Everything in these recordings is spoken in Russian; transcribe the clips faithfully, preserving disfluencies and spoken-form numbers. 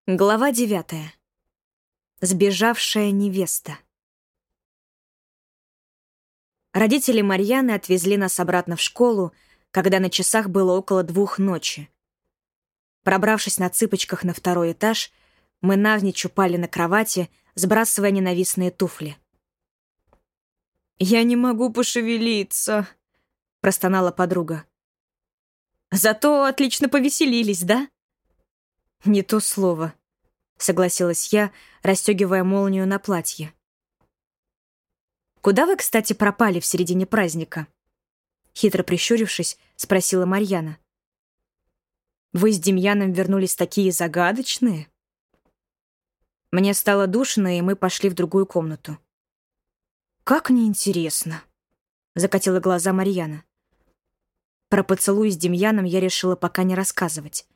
Глава девятая. Сбежавшая невеста. Родители Марьяны отвезли нас обратно в школу, когда на часах было около двух ночи. Пробравшись на цыпочках на второй этаж, мы навзничь упали на кровати, сбрасывая ненавистные туфли. «Я не могу пошевелиться», — простонала подруга. «Зато отлично повеселились, да?» «Не то слово», — согласилась я, расстегивая молнию на платье. «Куда вы, кстати, пропали в середине праздника?» Хитро прищурившись, спросила Марьяна. «Вы с Демьяном вернулись такие загадочные?» Мне стало душно, и мы пошли в другую комнату. «Как неинтересно», — закатила глаза Марьяна. Про поцелуй с Демьяном я решила пока не рассказывать.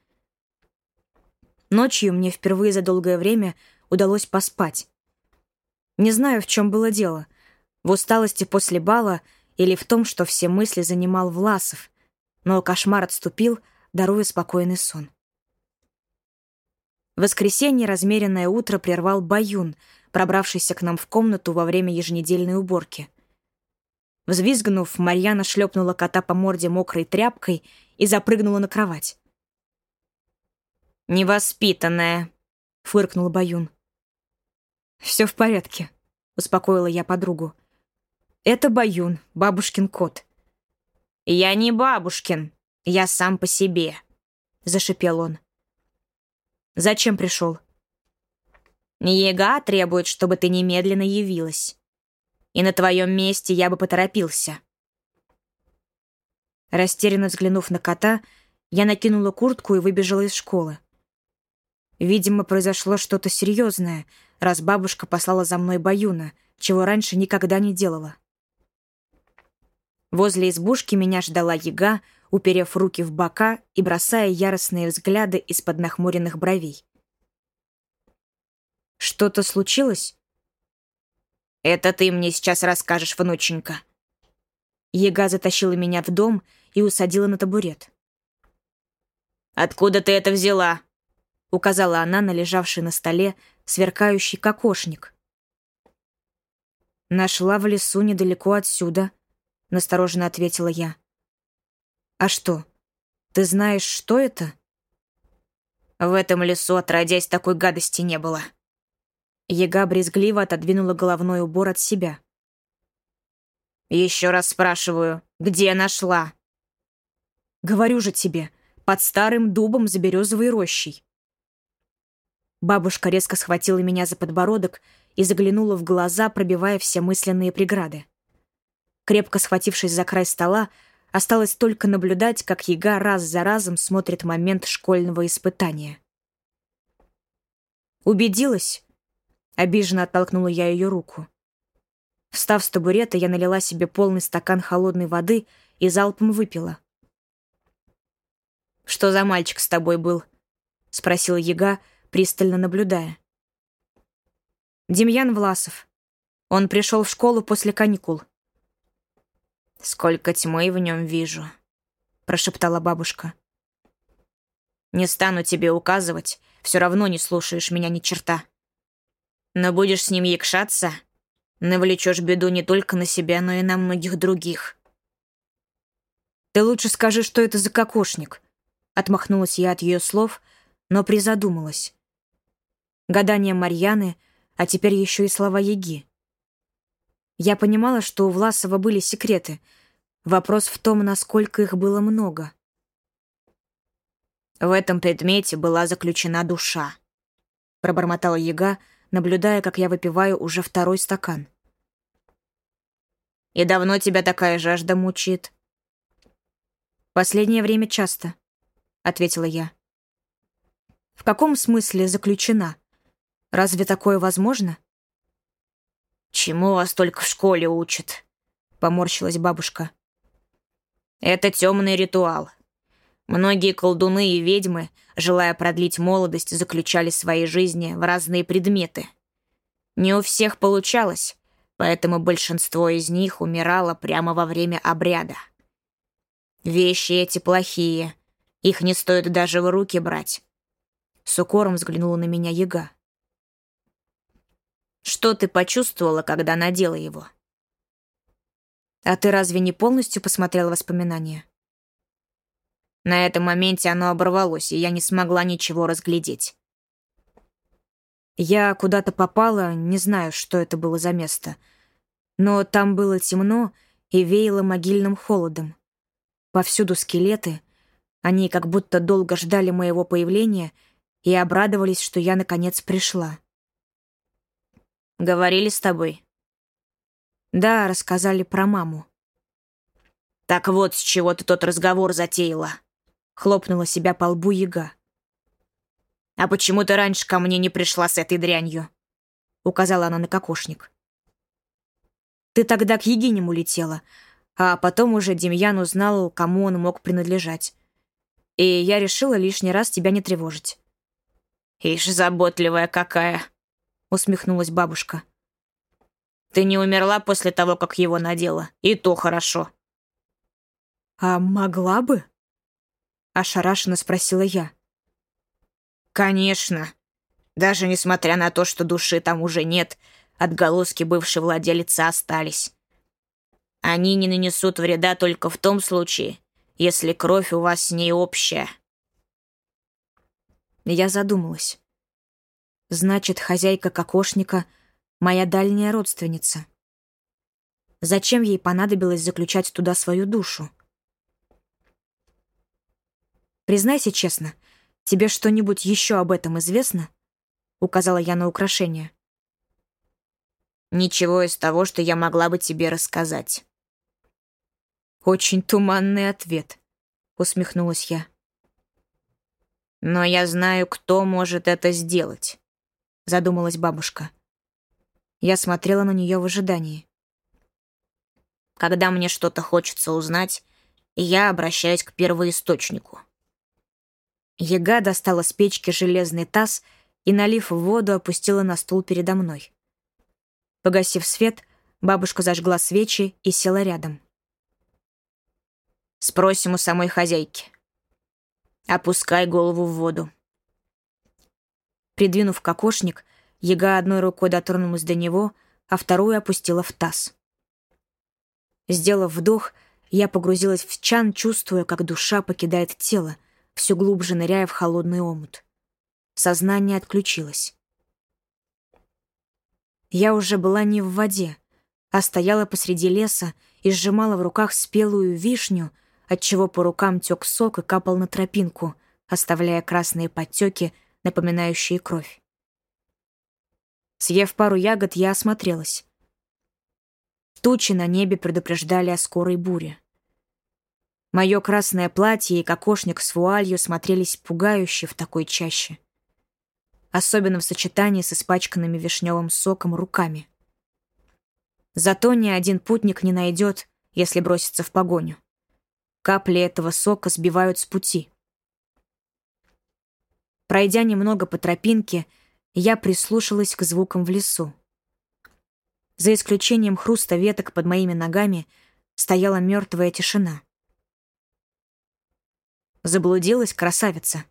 Ночью мне впервые за долгое время удалось поспать. Не знаю, в чем было дело. В усталости после бала или в том, что все мысли занимал Власов, но кошмар отступил, даруя спокойный сон. В воскресенье размеренное утро прервал Баюн, пробравшийся к нам в комнату во время еженедельной уборки. Взвизгнув, Марьяна шлепнула кота по морде мокрой тряпкой и запрыгнула на кровать. «Невоспитанная», — фыркнул Баюн. «Все в порядке», — успокоила я подругу. «Это Баюн, бабушкин кот». «Я не бабушкин, я сам по себе», — зашипел он. «Зачем пришел?» «Ега требует, чтобы ты немедленно явилась. И на твоем месте я бы поторопился». Растерянно взглянув на кота, я накинула куртку и выбежала из школы. Видимо, произошло что-то серьезное, раз бабушка послала за мной Баюна, чего раньше никогда не делала. Возле избушки меня ждала Яга, уперев руки в бока и бросая яростные взгляды из-под нахмуренных бровей. «Что-то случилось?» «Это ты мне сейчас расскажешь, внученька». Яга затащила меня в дом и усадила на табурет. «Откуда ты это взяла?» — указала она на лежавший на столе сверкающий кокошник. «Нашла в лесу недалеко отсюда», — настороженно ответила я. «А что, ты знаешь, что это?» «В этом лесу, отродясь, такой гадости не было». Яга брезгливо отодвинула головной убор от себя. «Еще раз спрашиваю, где нашла?» «Говорю же тебе, под старым дубом за березовой рощей». Бабушка резко схватила меня за подбородок и заглянула в глаза, пробивая все мысленные преграды. Крепко схватившись за край стола, осталось только наблюдать, как Яга раз за разом смотрит момент школьного испытания. «Убедилась?» — обиженно оттолкнула я ее руку. Встав с табурета, я налила себе полный стакан холодной воды и залпом выпила. «Что за мальчик с тобой был?» — спросила Яга, пристально наблюдая. «Демьян Власов. Он пришел в школу после каникул». «Сколько тьмы в нем вижу», — прошептала бабушка. «Не стану тебе указывать, все равно не слушаешь меня ни черта. Но будешь с ним якшаться, навлечешь беду не только на себя, но и на многих других». «Ты лучше скажи, что это за кокошник», — отмахнулась я от ее слов, но призадумалась. Гадания Марьяны, а теперь еще и слова Яги. Я понимала, что у Власова были секреты. Вопрос в том, насколько их было много. «В этом предмете была заключена душа», — пробормотала Яга, наблюдая, как я выпиваю уже второй стакан. «И давно тебя такая жажда мучит?» «Последнее время часто», — ответила я. «В каком смысле заключена? Разве такое возможно?» «Чему вас только в школе учат?» — поморщилась бабушка. «Это темный ритуал. Многие колдуны и ведьмы, желая продлить молодость, заключали свои жизни в разные предметы. Не у всех получалось, поэтому большинство из них умирало прямо во время обряда. Вещи эти плохие, их не стоит даже в руки брать. С укором взглянула на меня яга. Что ты почувствовала, когда надела его? А ты разве не полностью посмотрела воспоминания? На этом моменте оно оборвалось, и я не смогла ничего разглядеть. Я куда-то попала, не знаю, что это было за место. Но там было темно и веяло могильным холодом. Повсюду скелеты. Они как будто долго ждали моего появления и обрадовались, что я наконец пришла. Говорили с тобой? Да, рассказали про маму. Так вот, с чего ты тот разговор затеяла. Хлопнула себя по лбу яга. «А почему ты раньше ко мне не пришла с этой дрянью?» Указала она на кокошник. Ты тогда к Егиням улетела, а потом уже Демьян узнал, кому он мог принадлежать. И я решила лишний раз тебя не тревожить. «Ишь, заботливая какая!» — усмехнулась бабушка. «Ты не умерла после того, как его надела, и то хорошо». «А могла бы?» — ошарашенно спросила я. «Конечно. Даже несмотря на то, что души там уже нет, отголоски бывшей владелицы остались. Они не нанесут вреда только в том случае, если кровь у вас с ней общая». Я задумалась. Значит, хозяйка кокошника — моя дальняя родственница. Зачем ей понадобилось заключать туда свою душу? Признайся честно, тебе что-нибудь еще об этом известно? Указала я на украшение. Ничего из того, что я могла бы тебе рассказать. Очень туманный ответ, усмехнулась я. Но я знаю, кто может это сделать, задумалась бабушка. Я смотрела на нее в ожидании. Когда мне что-то хочется узнать, я обращаюсь к первоисточнику. Яга достала с печки железный таз и, налив в воду, опустила на стул передо мной. Погасив свет, бабушка зажгла свечи и села рядом. «Спросим у самой хозяйки. Опускай голову в воду». Придвинув кокошник, яга одной рукой дотронулась до него, а вторую опустила в таз. Сделав вдох, я погрузилась в чан, чувствуя, как душа покидает тело, все глубже ныряя в холодный омут. Сознание отключилось. Я уже была не в воде, а стояла посреди леса и сжимала в руках спелую вишню, отчего по рукам тек сок и капал на тропинку, оставляя красные подтеки, напоминающие кровь. Съев пару ягод, я осмотрелась. Тучи на небе предупреждали о скорой буре. Мое красное платье и кокошник с вуалью смотрелись пугающе в такой чаще. Особенно в сочетании с испачканными вишневым соком руками. Зато ни один путник не найдет, если броситься в погоню. Капли этого сока сбивают с пути. Пройдя немного по тропинке, я прислушалась к звукам в лесу. За исключением хруста веток под моими ногами стояла мертвая тишина. Заблудилась красавица.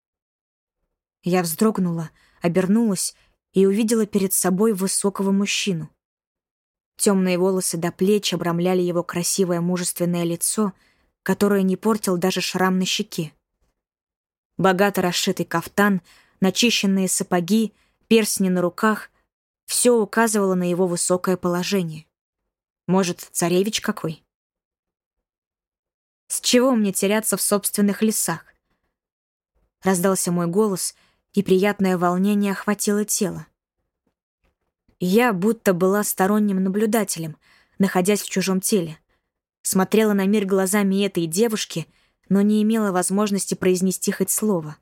Я вздрогнула, обернулась и увидела перед собой высокого мужчину. Темные волосы до плеч обрамляли его красивое мужественное лицо, которое не портил даже шрам на щеке. Богато расшитый кафтан, начищенные сапоги, перстни на руках — все указывало на его высокое положение. Может, царевич какой? С чего мне теряться в собственных лесах? Раздался мой голос, и приятное волнение охватило тело. Я будто была сторонним наблюдателем, находясь в чужом теле. Смотрела на мир глазами этой девушки, но не имела возможности произнести хоть слово.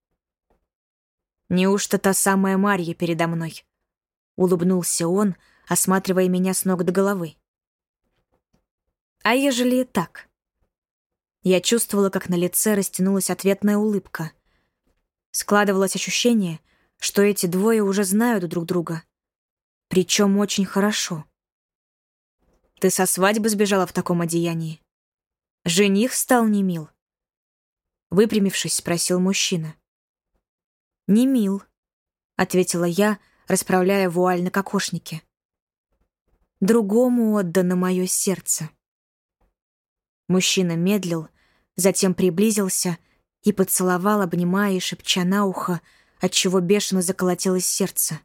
«Неужто та самая Марья передо мной?» — улыбнулся он, осматривая меня с ног до головы. «А ежели и так?» Я чувствовала, как на лице растянулась ответная улыбка. Складывалось ощущение, что эти двое уже знают друг друга. Причем очень хорошо. «Ты со свадьбы сбежала в таком одеянии? Жених стал не мил?» Выпрямившись, спросил мужчина. «Не мил», — ответила я, расправляя вуаль на кокошнике. «Другому отдано мое сердце». Мужчина медлил, затем приблизился и поцеловал, обнимая и шепча на ухо, отчего бешено заколотилось сердце.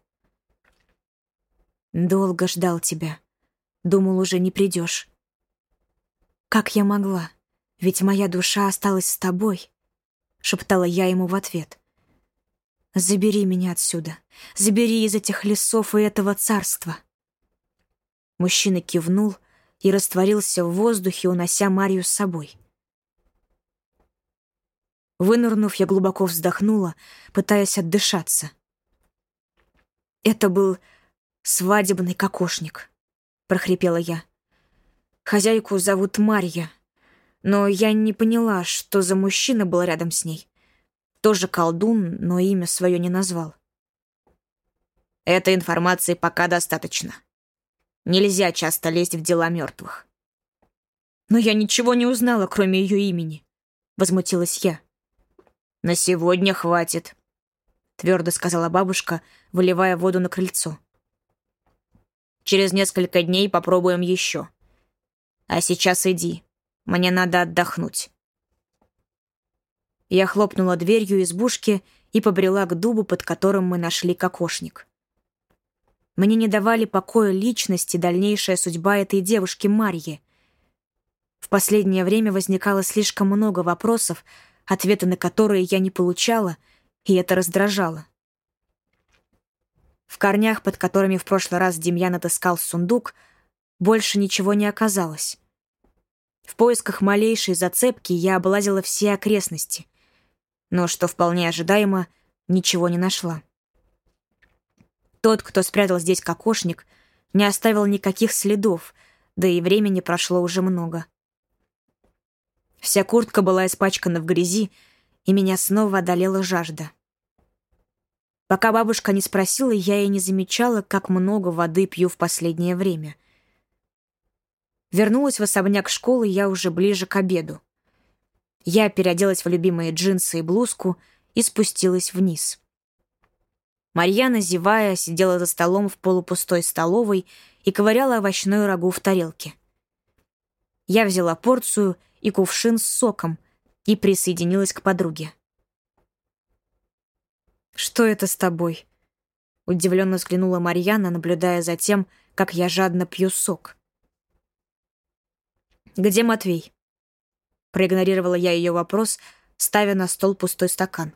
«Долго ждал тебя. Думал, уже не придешь. Как я могла? Ведь моя душа осталась с тобой», — шептала я ему в ответ. «Забери меня отсюда. Забери из этих лесов и этого царства». Мужчина кивнул и растворился в воздухе, унося Марью с собой. Вынырнув, я глубоко вздохнула, пытаясь отдышаться. «Это был свадебный кокошник», — прохрипела я. «Хозяйку зовут Марья, но я не поняла, что за мужчина был рядом с ней. Тоже колдун, но имя свое не назвал». Этой информации пока достаточно. Нельзя часто лезть в дела мертвых. «Но я ничего не узнала, кроме ее имени», — возмутилась я. «На сегодня хватит», — твердо сказала бабушка, выливая воду на крыльцо. «Через несколько дней попробуем еще. А сейчас иди, мне надо отдохнуть». Я хлопнула дверью избушки и побрела к дубу, под которым мы нашли кокошник. Мне не давали покоя личность и дальнейшая судьба этой девушки Марьи. В последнее время возникало слишком много вопросов, ответы на которые я не получала, и это раздражало. В корнях, под которыми в прошлый раз Демьян отыскал сундук, больше ничего не оказалось. В поисках малейшей зацепки я облазила все окрестности, но, что вполне ожидаемо, ничего не нашла. Тот, кто спрятал здесь кокошник, не оставил никаких следов, да и времени прошло уже много. Вся куртка была испачкана в грязи, и меня снова одолела жажда. Пока бабушка не спросила, я и не замечала, как много воды пью в последнее время. Вернулась в особняк школы я уже ближе к обеду. Я переоделась в любимые джинсы и блузку и спустилась вниз. Марьяна, зевая, сидела за столом в полупустой столовой и ковыряла овощную рагу в тарелке. Я взяла порцию и кувшин с соком и присоединилась к подруге. «Что это с тобой?» — удивленно взглянула Марьяна, наблюдая за тем, как я жадно пью сок. «Где Матвей?» — проигнорировала я ее вопрос, ставя на стол пустой стакан.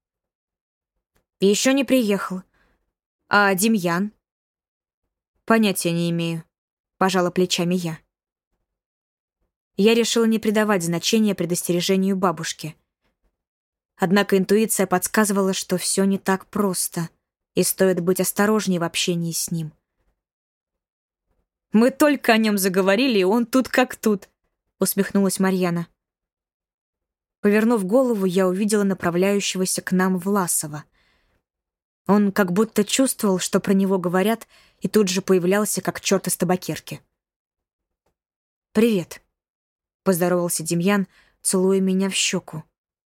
«Еще не приехал. А Демьян?» «Понятия не имею», — пожала плечами я. Я решила не придавать значения предостережению бабушки. Однако интуиция подсказывала, что все не так просто, и стоит быть осторожнее в общении с ним. «Мы только о нем заговорили, и он тут как тут», — усмехнулась Марьяна. Повернув голову, я увидела направляющегося к нам Власова. Он как будто чувствовал, что про него говорят, и тут же появлялся, как черт из табакерки. «Привет», — поздоровался Демьян, целуя меня в щеку.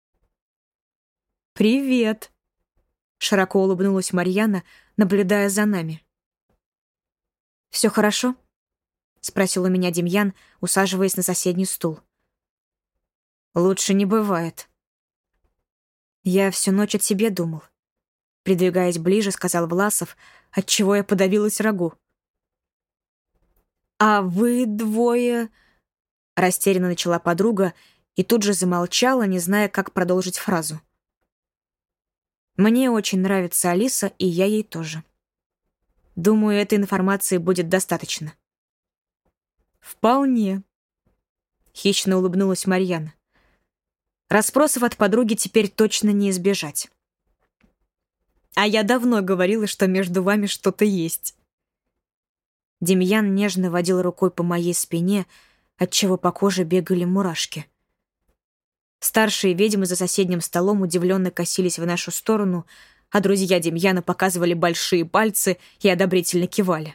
«Привет», — широко улыбнулась Марьяна, наблюдая за нами. «Все хорошо?» — спросил у меня Демьян, усаживаясь на соседний стул. «Лучше не бывает». «Я всю ночь о тебе думал», — придвигаясь ближе, сказал Власов, отчего я подавилась рагу. «А вы двое...» — растерянно начала подруга и тут же замолчала, не зная, как продолжить фразу. «Мне очень нравится Алиса, и я ей тоже. Думаю, этой информации будет достаточно». «Вполне», — хищно улыбнулась Марьяна. «Расспросов от подруги теперь точно не избежать. А я давно говорила, что между вами что-то есть». Демьян нежно водил рукой по моей спине, отчего по коже бегали мурашки. Старшие ведьмы за соседним столом удивленно косились в нашу сторону, а друзья Демьяна показывали большие пальцы и одобрительно кивали.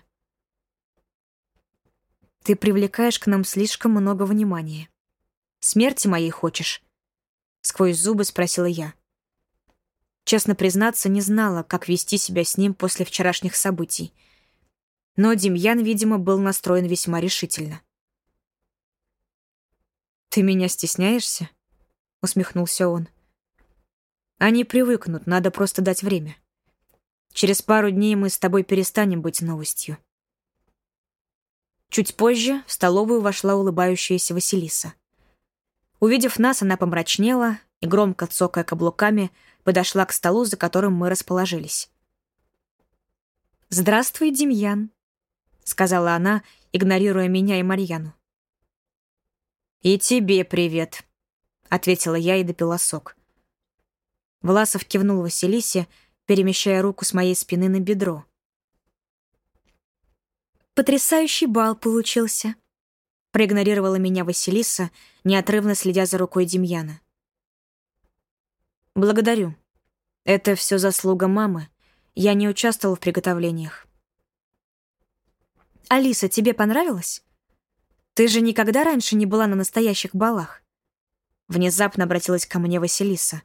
«Ты привлекаешь к нам слишком много внимания. Смерти моей хочешь?» — сквозь зубы спросила я. Честно признаться, не знала, как вести себя с ним после вчерашних событий. Но Демьян, видимо, был настроен весьма решительно. «Ты меня стесняешься?» — усмехнулся он. «Они привыкнут, надо просто дать время. Через пару дней мы с тобой перестанем быть новостью». Чуть позже в столовую вошла улыбающаяся Василиса. Увидев нас, она помрачнела и, громко цокая каблуками, подошла к столу, за которым мы расположились. «Здравствуй, Демьян», — сказала она, игнорируя меня и Марьяну. «И тебе привет», — ответила я и допила сок. Власов кивнул Василисе, перемещая руку с моей спины на бедро. «Потрясающий бал получился», — проигнорировала меня Василиса, неотрывно следя за рукой Демьяна. «Благодарю. Это все заслуга мамы. Я не участвовала в приготовлениях». «Алиса, тебе понравилось? Ты же никогда раньше не была на настоящих балах?» Внезапно обратилась ко мне Василиса.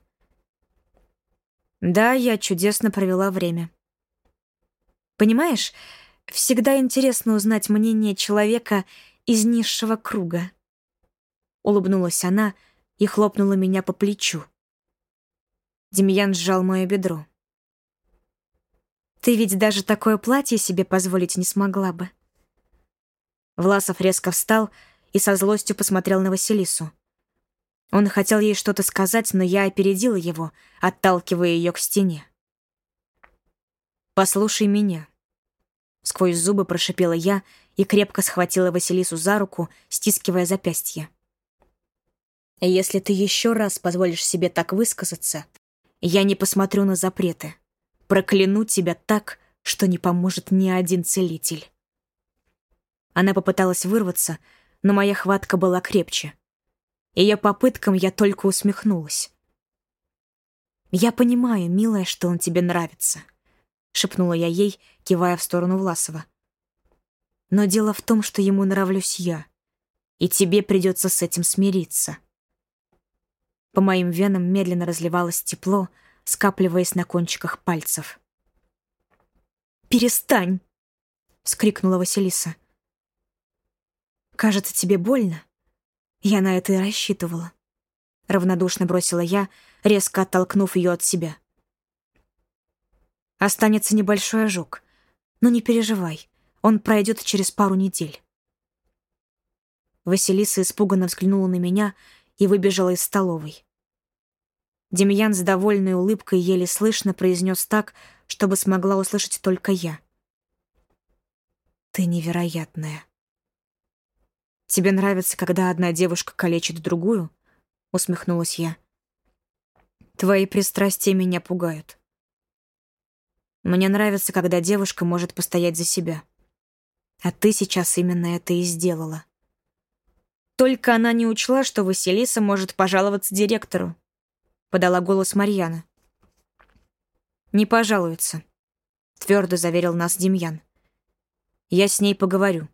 «Да, я чудесно провела время. Понимаешь, всегда интересно узнать мнение человека из низшего круга». Улыбнулась она и хлопнула меня по плечу. Демьян сжал мое бедро. «Ты ведь даже такое платье себе позволить не смогла бы». Власов резко встал и со злостью посмотрел на Василису. Он хотел ей что-то сказать, но я опередила его, отталкивая ее к стене. «Послушай меня», — сквозь зубы прошипела я и крепко схватила Василису за руку, стискивая запястье. «Если ты еще раз позволишь себе так высказаться, я не посмотрю на запреты. Прокляну тебя так, что не поможет ни один целитель». Она попыталась вырваться, но моя хватка была крепче. Ее попыткам я только усмехнулась. «Я понимаю, милая, что он тебе нравится», — шепнула я ей, кивая в сторону Власова. «Но дело в том, что ему нравлюсь я, и тебе придется с этим смириться». По моим венам медленно разливалось тепло, скапливаясь на кончиках пальцев. «Перестань!» — вскрикнула Василиса. «Кажется, тебе больно? Я на это и рассчитывала». Равнодушно бросила я, резко оттолкнув ее от себя. «Останется небольшой ожог, но не переживай, он пройдет через пару недель». Василиса испуганно взглянула на меня и выбежала из столовой. Демьян с довольной улыбкой еле слышно произнес так, чтобы смогла услышать только я. «Ты невероятная». «Тебе нравится, когда одна девушка калечит другую?» — усмехнулась я. «Твои пристрастия меня пугают. Мне нравится, когда девушка может постоять за себя. А ты сейчас именно это и сделала». «Только она не учла, что Василиса может пожаловаться директору», — подала голос Марьяна. «Не пожалуется», — твердо заверил нас Демьян. «Я с ней поговорю».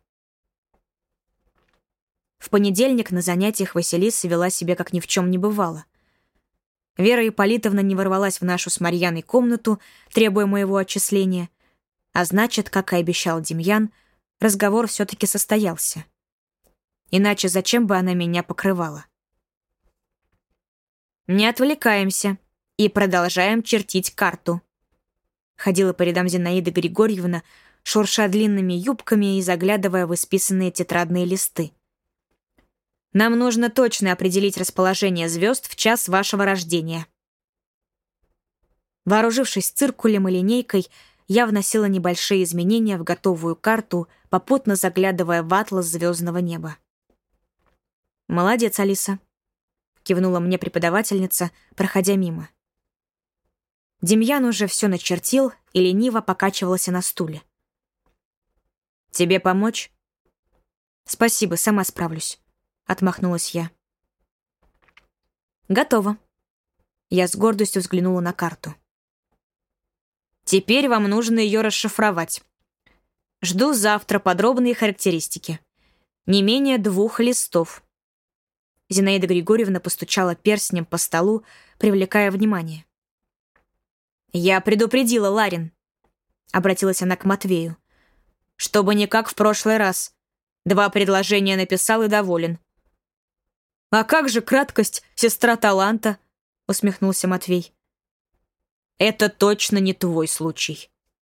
В понедельник на занятиях Василиса вела себя, как ни в чем не бывало. Вера Ипполитовна не ворвалась в нашу с Марьяной комнату, требуя моего отчисления, а значит, как и обещал Демьян, разговор все-таки состоялся. Иначе зачем бы она меня покрывала? «Не отвлекаемся и продолжаем чертить карту», — ходила по рядам Зинаида Григорьевна, шурша длинными юбками и заглядывая в исписанные тетрадные листы. «Нам нужно точно определить расположение звезд в час вашего рождения». Вооружившись циркулем и линейкой, я вносила небольшие изменения в готовую карту, попутно заглядывая в атлас звездного неба. «Молодец, Алиса», — кивнула мне преподавательница, проходя мимо. Демьян уже все начертил и лениво покачивался на стуле. «Тебе помочь?» «Спасибо, сама справлюсь», — отмахнулась я. «Готово». Я с гордостью взглянула на карту. «Теперь вам нужно ее расшифровать. Жду завтра подробные характеристики. Не менее двух листов». Зинаида Григорьевна постучала перстнем по столу, привлекая внимание. «Я предупредила, Ларин», — обратилась она к Матвею, «чтобы не как в прошлый раз. Два предложения написал и доволен». «А как же краткость, сестра таланта?» — усмехнулся Матвей. «Это точно не твой случай».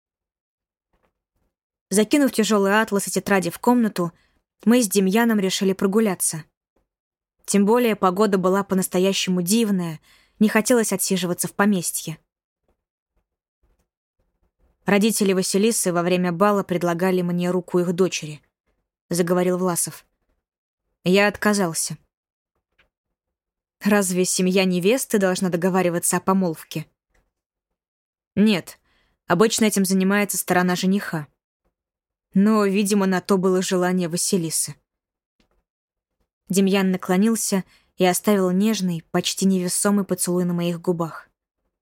Закинув тяжелый атлас и тетради в комнату, мы с Демьяном решили прогуляться. Тем более погода была по-настоящему дивная, не хотелось отсиживаться в поместье. Родители Василисы во время бала предлагали мне руку их дочери, заговорил Власов. Я отказался. Разве семья невесты должна договариваться о помолвке? Нет, обычно этим занимается сторона жениха. Но, видимо, на то было желание Василисы. Демьян наклонился и оставил нежный, почти невесомый поцелуй на моих губах.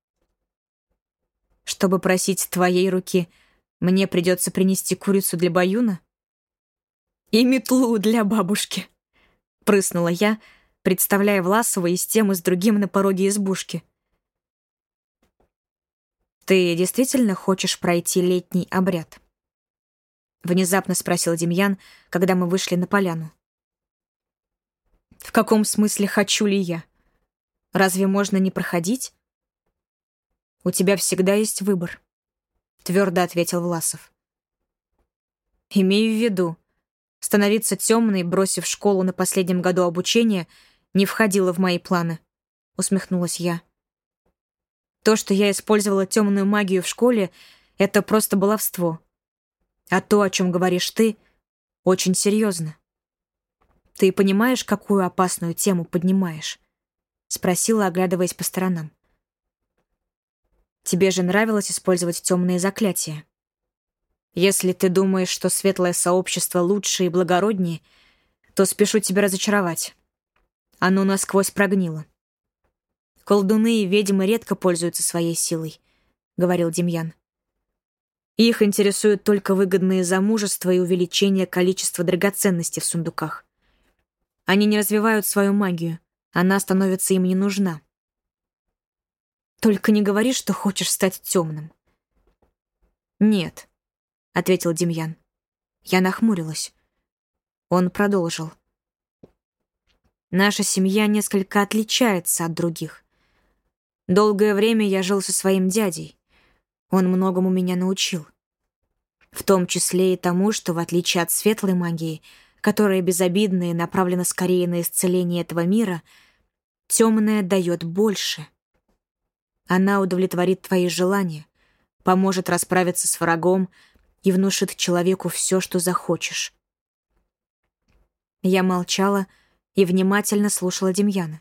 «Чтобы просить твоей руки, мне придется принести курицу для Баюна?» «И метлу для бабушки», — прыснула я, представляя Власова и с тем, и с другим на пороге избушки. «Ты действительно хочешь пройти летний обряд?» — внезапно спросил Демьян, когда мы вышли на поляну. «В каком смысле хочу ли я? Разве можно не проходить?» «У тебя всегда есть выбор», — твердо ответил Власов. «Имею в виду, становиться темной, бросив школу на последнем году обучения, не входило в мои планы», — усмехнулась я. «То, что я использовала темную магию в школе, это просто баловство. А то, о чем говоришь ты, очень серьезно. Ты понимаешь, какую опасную тему поднимаешь?» — спросила, оглядываясь по сторонам. «Тебе же нравилось использовать темные заклятия. Если ты думаешь, что светлое сообщество лучше и благороднее, то спешу тебя разочаровать. Оно насквозь прогнило. Колдуны и ведьмы редко пользуются своей силой», — говорил Демьян. «Их интересуют только выгодные замужества и увеличение количества драгоценностей в сундуках. Они не развивают свою магию, она становится им не нужна. Только не говори, что хочешь стать темным». «Нет», — ответил Демьян. Я нахмурилась. Он продолжил. «Наша семья несколько отличается от других. Долгое время я жил со своим дядей. Он многому меня научил. В том числе и тому, что, в отличие от светлой магии, которая безобидна и направлена скорее на исцеление этого мира, темная дает больше. Она удовлетворит твои желания, поможет расправиться с врагом и внушит человеку все, что захочешь». Я молчала и внимательно слушала Демьяна.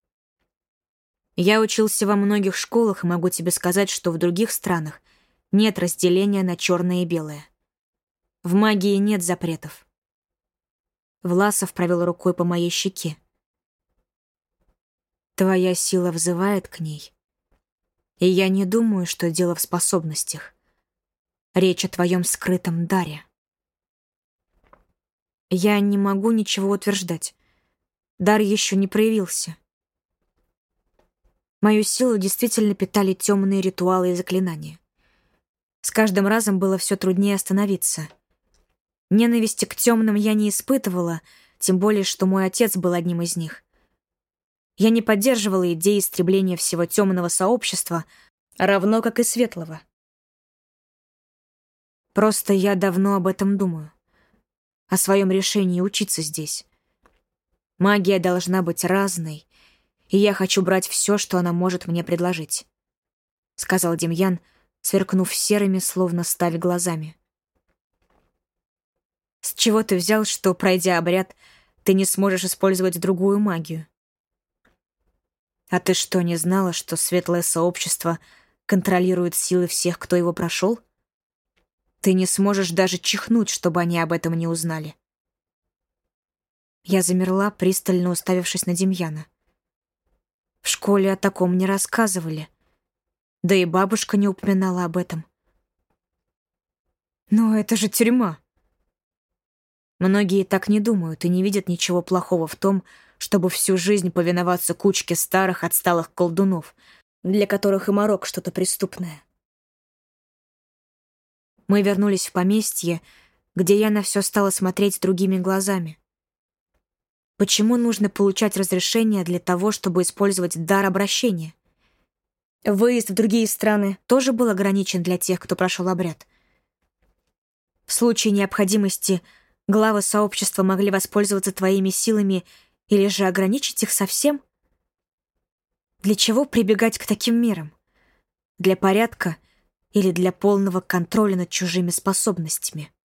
«Я учился во многих школах и могу тебе сказать, что в других странах нет разделения на черное и белое. В магии нет запретов». Власов провел рукой по моей щеке. «Твоя сила взывает к ней, и я не думаю, что дело в способностях. Речь о твоем скрытом даре». «Я не могу ничего утверждать. Дар еще не проявился. Мою силу действительно питали темные ритуалы и заклинания. С каждым разом было все труднее остановиться. Ненависти к темным я не испытывала, тем более, что мой отец был одним из них. Я не поддерживала идеи истребления всего темного сообщества, равно как и светлого. Просто я давно об этом думаю. О своем решении учиться здесь. Магия должна быть разной, и я хочу брать все, что она может мне предложить», — сказал Демьян, сверкнув серыми, словно сталь, глазами. «С чего ты взял, что, пройдя обряд, ты не сможешь использовать другую магию? А ты что, не знала, что светлое сообщество контролирует силы всех, кто его прошел? Ты не сможешь даже чихнуть, чтобы они об этом не узнали». Я замерла, пристально уставившись на Демьяна. В школе о таком не рассказывали, да и бабушка не упоминала об этом. «Но это же тюрьма!» Многие так не думают и не видят ничего плохого в том, чтобы всю жизнь повиноваться кучке старых отсталых колдунов, для которых и морок что-то преступное. Мы вернулись в поместье, где я на все стала смотреть другими глазами. Почему нужно получать разрешение для того, чтобы использовать дар обращения? Выезд в другие страны Тоже был ограничен для тех, кто прошел обряд. В случае необходимости главы сообщества могли воспользоваться твоими силами или же ограничить их совсем? Для чего прибегать к таким мерам? Для порядка или для полного контроля над чужими способностями?